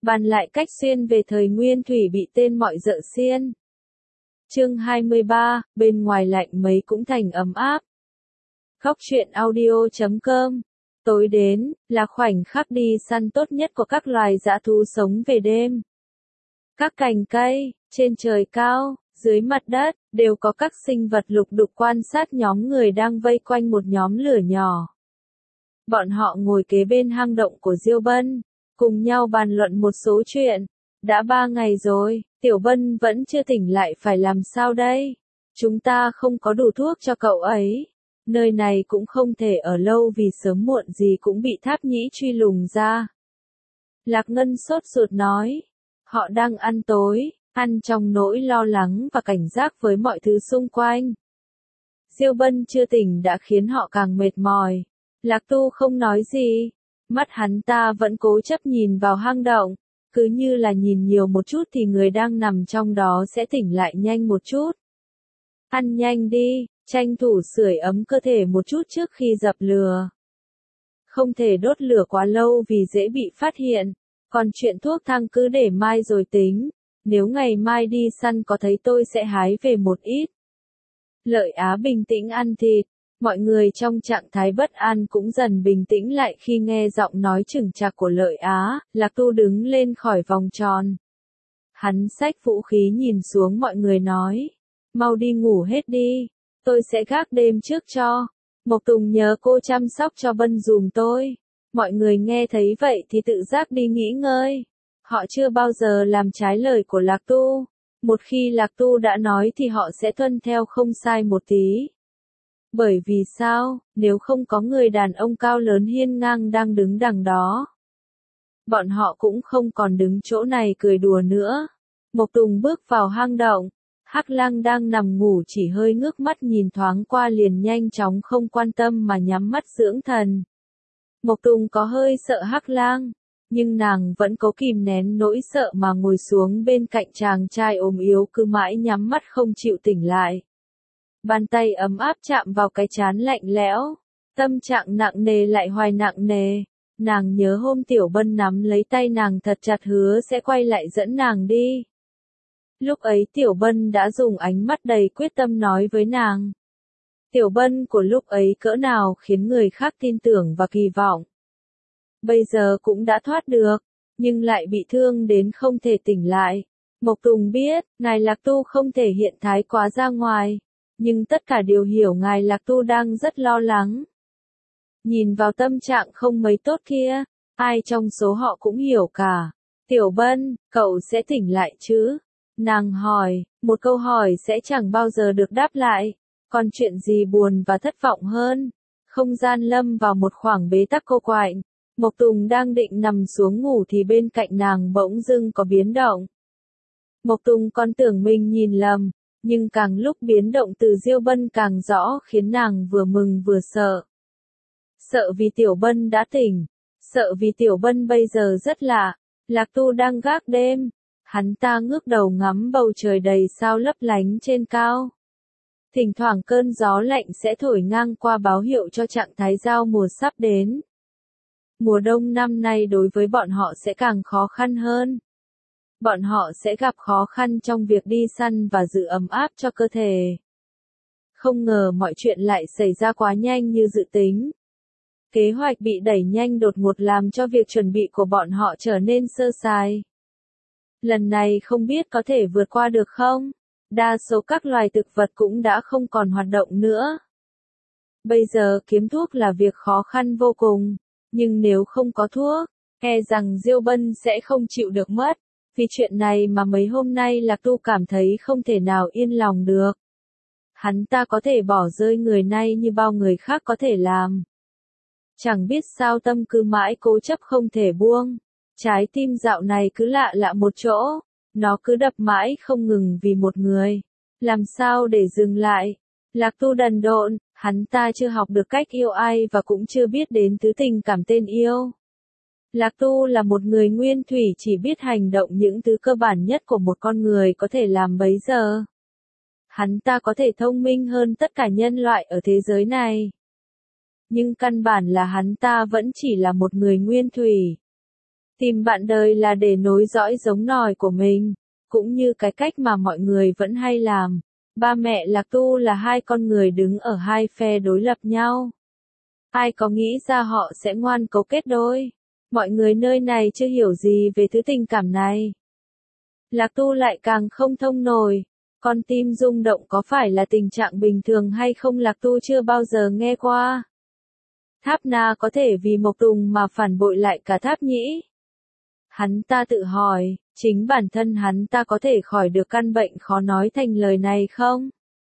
Bàn lại cách xuyên về thời Nguyên Thủy bị tên mọi dợ xiên. Chương 23, bên ngoài lạnh mấy cũng thành ấm áp. Góc truyện audio.com. Tối đến, là khoảnh khắc đi săn tốt nhất của các loài dã thú sống về đêm. Các cành cây, trên trời cao, dưới mặt đất, đều có các sinh vật lục đục quan sát nhóm người đang vây quanh một nhóm lửa nhỏ. Bọn họ ngồi kế bên hang động của Diêu Bân, cùng nhau bàn luận một số chuyện. Đã 3 ngày rồi, Tiểu Bân vẫn chưa tỉnh lại, phải làm sao đây? Chúng ta không có đủ thuốc cho cậu ấy. Nơi này cũng không thể ở lâu vì sớm muộn gì cũng bị Tháp Nhĩ truy lùng ra. Lạc Ngân sốt ruột nói. Họ đang ăn tối, ăn trong nỗi lo lắng và cảnh giác với mọi thứ xung quanh. Diêu Bân chưa tỉnh đã khiến họ càng mệt mỏi. Lạc Tu không nói gì. Mắt hắn ta vẫn cố chấp nhìn vào hang động. Cứ như là nhìn nhiều một chút thì người đang nằm trong đó sẽ tỉnh lại nhanh một chút. Ăn nhanh đi, tranh thủ sưởi ấm cơ thể một chút trước khi dập lửa. Không thể đốt lửa quá lâu vì dễ bị phát hiện. Còn chuyện thuốc thang cứ để mai rồi tính. Nếu ngày mai đi săn có thấy tôi sẽ hái về một ít. Lợi Á bình tĩnh ăn thịt. Mọi người trong trạng thái bất an cũng dần bình tĩnh lại khi nghe giọng nói chững chạc của Lợi Á. Lạc Tu đứng lên khỏi vòng tròn. Hắn xách vũ khí nhìn xuống mọi người nói. Mau đi ngủ hết đi. Tôi sẽ gác đêm trước cho. Mộc Tùng nhờ cô chăm sóc cho Bân dùm tôi. Mọi người nghe thấy vậy thì tự giác đi nghỉ ngơi. Họ chưa bao giờ làm trái lời của Lạc Tu. Một khi Lạc Tu đã nói thì họ sẽ tuân theo không sai một tí. Bởi vì sao, nếu không có người đàn ông cao lớn hiên ngang đang đứng đằng đó. Bọn họ cũng không còn đứng chỗ này cười đùa nữa. Mộc Tùng bước vào hang động. Hắc Lang đang nằm ngủ chỉ hơi ngước mắt nhìn thoáng qua liền nhanh chóng không quan tâm mà nhắm mắt dưỡng thần. Mộc Tùng có hơi sợ Hắc Lang, nhưng nàng vẫn cố kìm nén nỗi sợ mà ngồi xuống bên cạnh chàng trai ốm yếu cứ mãi nhắm mắt không chịu tỉnh lại. Bàn tay ấm áp chạm vào cái trán lạnh lẽo, tâm trạng nặng nề lại hoài nặng nề. Nàng nhớ hôm Tiểu Bân nắm lấy tay nàng thật chặt hứa sẽ quay lại dẫn nàng đi. Lúc ấy Tiểu Bân đã dùng ánh mắt đầy quyết tâm nói với nàng. Tiểu Bân của lúc ấy cỡ nào khiến người khác tin tưởng và kỳ vọng. Bây giờ cũng đã thoát được, nhưng lại bị thương đến không thể tỉnh lại. Mộc Tùng biết, Ngài Lạc Tu không thể hiện thái quá ra ngoài, nhưng tất cả đều hiểu Ngài Lạc Tu đang rất lo lắng. Nhìn vào tâm trạng không mấy tốt kia, ai trong số họ cũng hiểu cả. Tiểu Bân, cậu sẽ tỉnh lại chứ? Nàng hỏi, một câu hỏi sẽ chẳng bao giờ được đáp lại. Còn chuyện gì buồn và thất vọng hơn? Không gian lâm vào một khoảng bế tắc cô quạnh. Mộc Tùng đang định nằm xuống ngủ thì bên cạnh nàng bỗng dưng có biến động. Mộc Tùng còn tưởng mình nhìn lầm, nhưng càng lúc biến động từ Diêu Bân càng rõ khiến nàng vừa mừng vừa sợ. Sợ vì Tiểu Bân đã tỉnh, sợ vì Tiểu Bân bây giờ rất lạ. Lạc Tu đang gác đêm. Hắn ta ngước đầu ngắm bầu trời đầy sao lấp lánh trên cao. Thỉnh thoảng cơn gió lạnh sẽ thổi ngang qua báo hiệu cho trạng thái giao mùa sắp đến. Mùa đông năm nay đối với bọn họ sẽ càng khó khăn hơn. Bọn họ sẽ gặp khó khăn trong việc đi săn và giữ ấm áp cho cơ thể. Không ngờ mọi chuyện lại xảy ra quá nhanh như dự tính. Kế hoạch bị đẩy nhanh đột ngột làm cho việc chuẩn bị của bọn họ trở nên sơ sài. Lần này không biết có thể vượt qua được không? Đa số các loài thực vật cũng đã không còn hoạt động nữa. Bây giờ kiếm thuốc là việc khó khăn vô cùng. Nhưng nếu không có thuốc, e rằng Diêu Bân sẽ không chịu được mất. Vì chuyện này mà mấy hôm nay Lạc Tu cảm thấy không thể nào yên lòng được. Hắn ta có thể bỏ rơi người này như bao người khác có thể làm. Chẳng biết sao tâm cứ mãi cố chấp không thể buông. Trái tim dạo này cứ lạ lạ một chỗ. Nó cứ đập mãi không ngừng vì một người. Làm sao để dừng lại? Lạc Tu đần độn, hắn ta chưa học được cách yêu ai và cũng chưa biết đến thứ tình cảm tên yêu. Lạc Tu là một người nguyên thủy chỉ biết hành động những thứ cơ bản nhất của một con người có thể làm bấy giờ. Hắn ta có thể thông minh hơn tất cả nhân loại ở thế giới này. Nhưng căn bản là hắn ta vẫn chỉ là một người nguyên thủy. Tìm bạn đời là để nối dõi giống nòi của mình, cũng như cái cách mà mọi người vẫn hay làm. Ba mẹ Lạc Tu là hai con người đứng ở hai phe đối lập nhau. Ai có nghĩ ra họ sẽ ngoan cố kết đôi? Mọi người nơi này chưa hiểu gì về thứ tình cảm này. Lạc Tu lại càng không thông nổi. Con tim rung động có phải là tình trạng bình thường hay không Lạc Tu chưa bao giờ nghe qua. Tháp Na có thể vì Mộc Tùng mà phản bội lại cả Tháp Nhĩ. Hắn ta tự hỏi, chính bản thân hắn ta có thể khỏi được căn bệnh khó nói thành lời này không?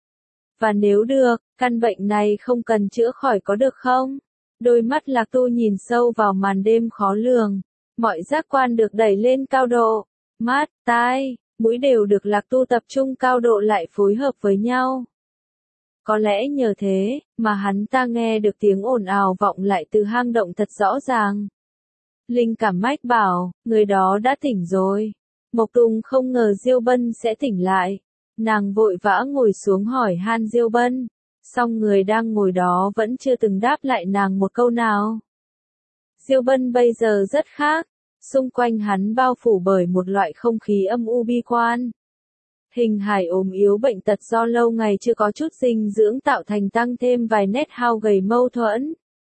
Và nếu được, căn bệnh này không cần chữa khỏi có được không? Đôi mắt Lạc Tu nhìn sâu vào màn đêm khó lường. Mọi giác quan được đẩy lên cao độ. Mắt, tai, mũi đều được Lạc Tu tập trung cao độ lại phối hợp với nhau. Có lẽ nhờ thế, mà hắn ta nghe được tiếng ồn ào vọng lại từ hang động thật rõ ràng. Linh cảm mách bảo, người đó đã tỉnh rồi. Mộc Tùng không ngờ Diêu Bân sẽ tỉnh lại. Nàng vội vã ngồi xuống hỏi han Diêu Bân. Song người đang ngồi đó vẫn chưa từng đáp lại nàng một câu nào. Diêu Bân bây giờ rất khác. Xung quanh hắn bao phủ bởi một loại không khí âm u bi quan. Hình hài ốm yếu bệnh tật do lâu ngày chưa có chút dinh dưỡng tạo thành tăng thêm vài nét hao gầy mâu thuẫn.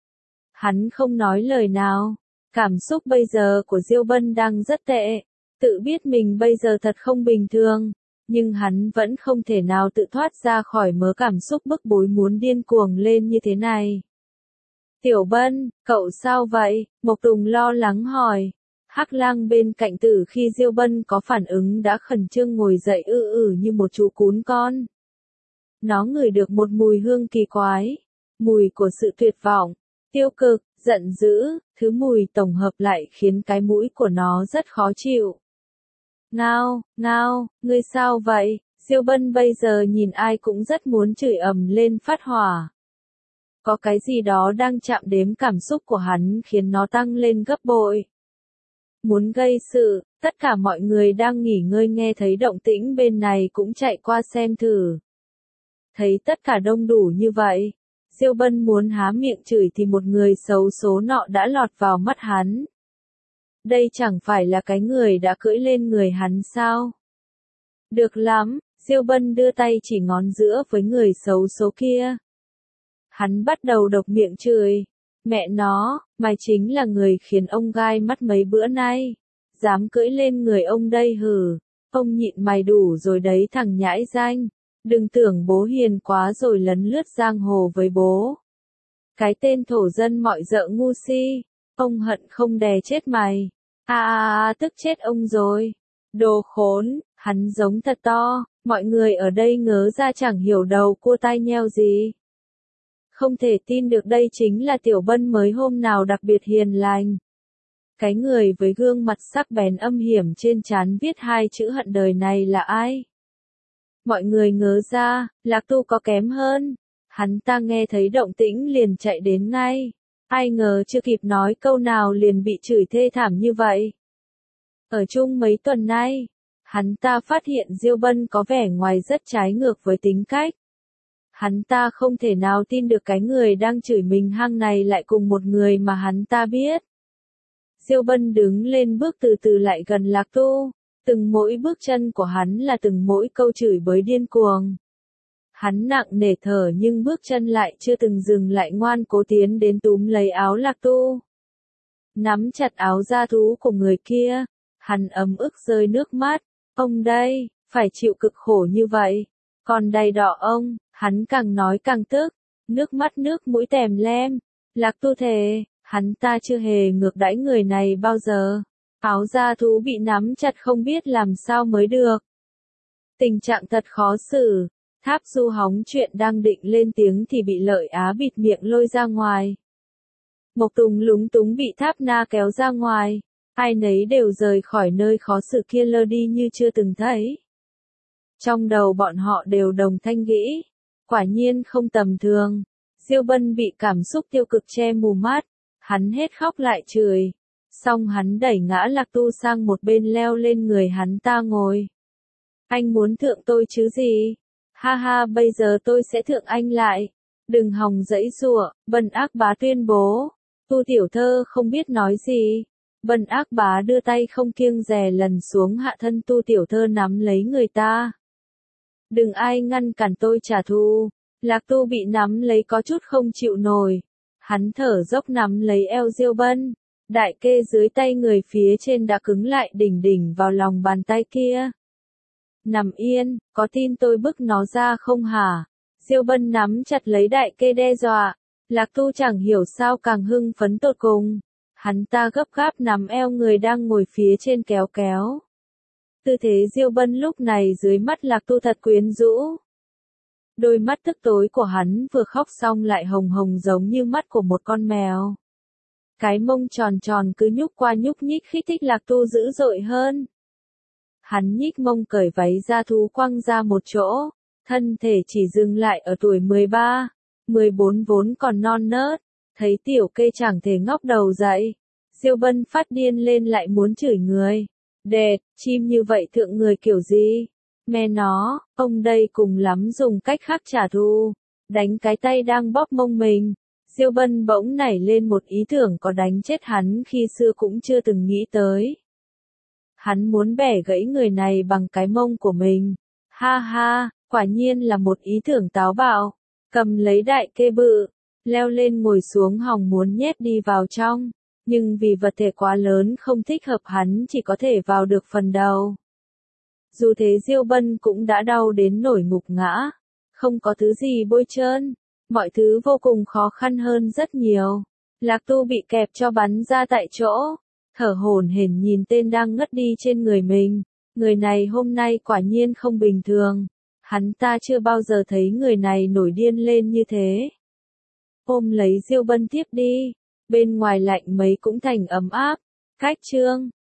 Hắn không nói lời nào. Cảm xúc bây giờ của Diêu Bân đang rất tệ. Tự biết mình bây giờ thật không bình thường. Nhưng hắn vẫn không thể nào tự thoát ra khỏi mớ cảm xúc bức bối muốn điên cuồng lên như thế này. Tiểu Bân, cậu sao vậy? Mộc Tùng lo lắng hỏi. Hắc Lang bên cạnh Tử khi Diêu Bân có phản ứng đã khẩn trương ngồi dậy như một chú cún con. Nó ngửi được một mùi hương kỳ quái. Mùi của sự tuyệt vọng, tiêu cực, giận dữ, thứ mùi tổng hợp lại khiến cái mũi của nó rất khó chịu. Ngao, ngao, ngươi sao vậy? Diêu Bân bây giờ nhìn ai cũng rất muốn chửi ầm lên phát hỏa. Có cái gì đó đang chạm đếm cảm xúc của hắn khiến nó tăng lên gấp bội. Muốn gây sự, tất cả mọi người đang nghỉ ngơi nghe thấy động tĩnh bên này cũng chạy qua xem thử. Thấy tất cả đông đủ như vậy, Diêu Bân muốn há miệng chửi thì một người xấu số nọ đã lọt vào mắt hắn. Đây chẳng phải là cái người đã cưỡi lên người hắn sao? Được lắm, Diêu Bân đưa tay chỉ ngón giữa với người xấu số kia. Hắn bắt đầu độc miệng chửi. Mẹ nó, mày chính là người khiến ông gai mắt mấy bữa nay. Dám cưỡi lên người ông đây hử. Ông nhịn mày đủ rồi đấy thằng nhãi danh. Đừng tưởng bố hiền quá rồi lấn lướt giang hồ với bố. Cái tên thổ dân mọi dợ ngu si. Ông hận không đè chết mày. Tức chết ông rồi. Đồ khốn, hắn giống thật to. Mọi người ở đây ngớ ra chẳng hiểu đầu cua tai nheo gì. Không thể tin được đây chính là Tiểu Bân mới hôm nào đặc biệt hiền lành. Cái người với gương mặt sắc bén âm hiểm trên trán viết hai chữ hận đời này là ai? Mọi người ngớ ra, Lạc Tu có kém hơn. Hắn ta nghe thấy động tĩnh liền chạy đến ngay. Ai ngờ chưa kịp nói câu nào liền bị chửi thê thảm như vậy. Ở chung mấy tuần nay, hắn ta phát hiện Diêu Bân có vẻ ngoài rất trái ngược với tính cách. Hắn ta không thể nào tin được cái người đang chửi mình hăng này lại cùng một người mà hắn ta biết. Diêu Bân đứng lên bước từ từ lại gần Lạc Tu. Từng mỗi bước chân của hắn là từng mỗi câu chửi bới điên cuồng. Hắn nặng nề thở nhưng bước chân lại chưa từng dừng lại ngoan cố tiến đến túm lấy áo Lạc Tu. Nắm chặt áo da thú của người kia. Hắn ấm ức rơi nước mắt. Ông đây, phải chịu cực khổ như vậy. Còn đầy đỏ ông, hắn càng nói càng tức. Nước mắt nước mũi tèm lem. Lạc Tu thề, hắn ta chưa hề ngược đãi người này bao giờ. Áo da thú bị nắm chặt không biết làm sao mới được. Tình trạng thật khó xử. Tháp Du hóng chuyện đang định lên tiếng thì bị Lợi Á bịt miệng lôi ra ngoài. Mộc Tùng lúng túng bị Tháp Na kéo ra ngoài. Ai nấy đều rời khỏi nơi khó xử kia lơ đi như chưa từng thấy. Trong đầu bọn họ đều đồng thanh nghĩ. Quả nhiên không tầm thường. Diêu Bân bị cảm xúc tiêu cực che mù mắt. Hắn hết khóc lại chửi. Xong hắn đẩy ngã Lạc Tu sang một bên leo lên người hắn ta ngồi. Anh muốn thượng tôi chứ gì? Ha ha bây giờ tôi sẽ thượng anh lại. Đừng hòng giãy giụa, Bân ác bá tuyên bố. Tu tiểu thơ không biết nói gì. Vân Ác Bá đưa tay không kiêng dè lần xuống hạ thân Tu tiểu thơ nắm lấy người ta. Đừng ai ngăn cản tôi trả thù. Lạc Tu bị nắm lấy có chút không chịu nổi. Hắn thở dốc nắm lấy eo Diêu Bân. Đại kê dưới tay người phía trên đã cứng lại đỉnh đỉnh vào lòng bàn tay kia. Nằm yên, có tin tôi bức nó ra không hả? Diêu Bân nắm chặt lấy đại kê đe dọa. Lạc Tu chẳng hiểu sao càng hưng phấn tột cùng. Hắn ta gấp gáp nắm eo người đang ngồi phía trên kéo kéo. Tư thế Diêu Bân lúc này dưới mắt Lạc Tu thật quyến rũ. Đôi mắt tức tối của hắn vừa khóc xong lại hồng hồng giống như mắt của một con mèo. Cái mông tròn tròn cứ nhúc qua nhúc nhích kích thích Lạc Tu dữ dội hơn. Hắn nhích mông cởi váy ra thú quăng ra một chỗ, thân thể chỉ dừng lại ở tuổi 13, 14 vốn còn non nớt, thấy tiểu kê chẳng thể ngóc đầu dậy. Diêu Bân phát điên lên lại muốn chửi người. Đệt, chim như vậy thượng người kiểu gì? Mẹ nó, ông đây cùng lắm dùng cách khác trả thù. Đánh cái tay đang bóp mông mình. Diêu Bân bỗng nảy lên một ý tưởng có đánh chết hắn khi xưa cũng chưa từng nghĩ tới. Hắn muốn bẻ gãy người này bằng cái mông của mình. Ha ha, quả nhiên là một ý tưởng táo bạo. Cầm lấy đại kê bự, leo lên ngồi xuống hòng muốn nhét đi vào trong. Nhưng vì vật thể quá lớn không thích hợp hắn chỉ có thể vào được phần đầu. Dù thế Diêu Bân cũng đã đau đến nổi ngục ngã. Không có thứ gì bôi trơn. Mọi thứ vô cùng khó khăn hơn rất nhiều. Lạc Tu bị kẹp cho bắn ra tại chỗ. Thở hổn hển nhìn tên đang ngất đi trên người mình. Người này hôm nay quả nhiên không bình thường. Hắn ta chưa bao giờ thấy người này nổi điên lên như thế. Ôm lấy Diêu Bân tiếp đi. Bên ngoài lạnh mấy cũng thành ấm áp. Cách chương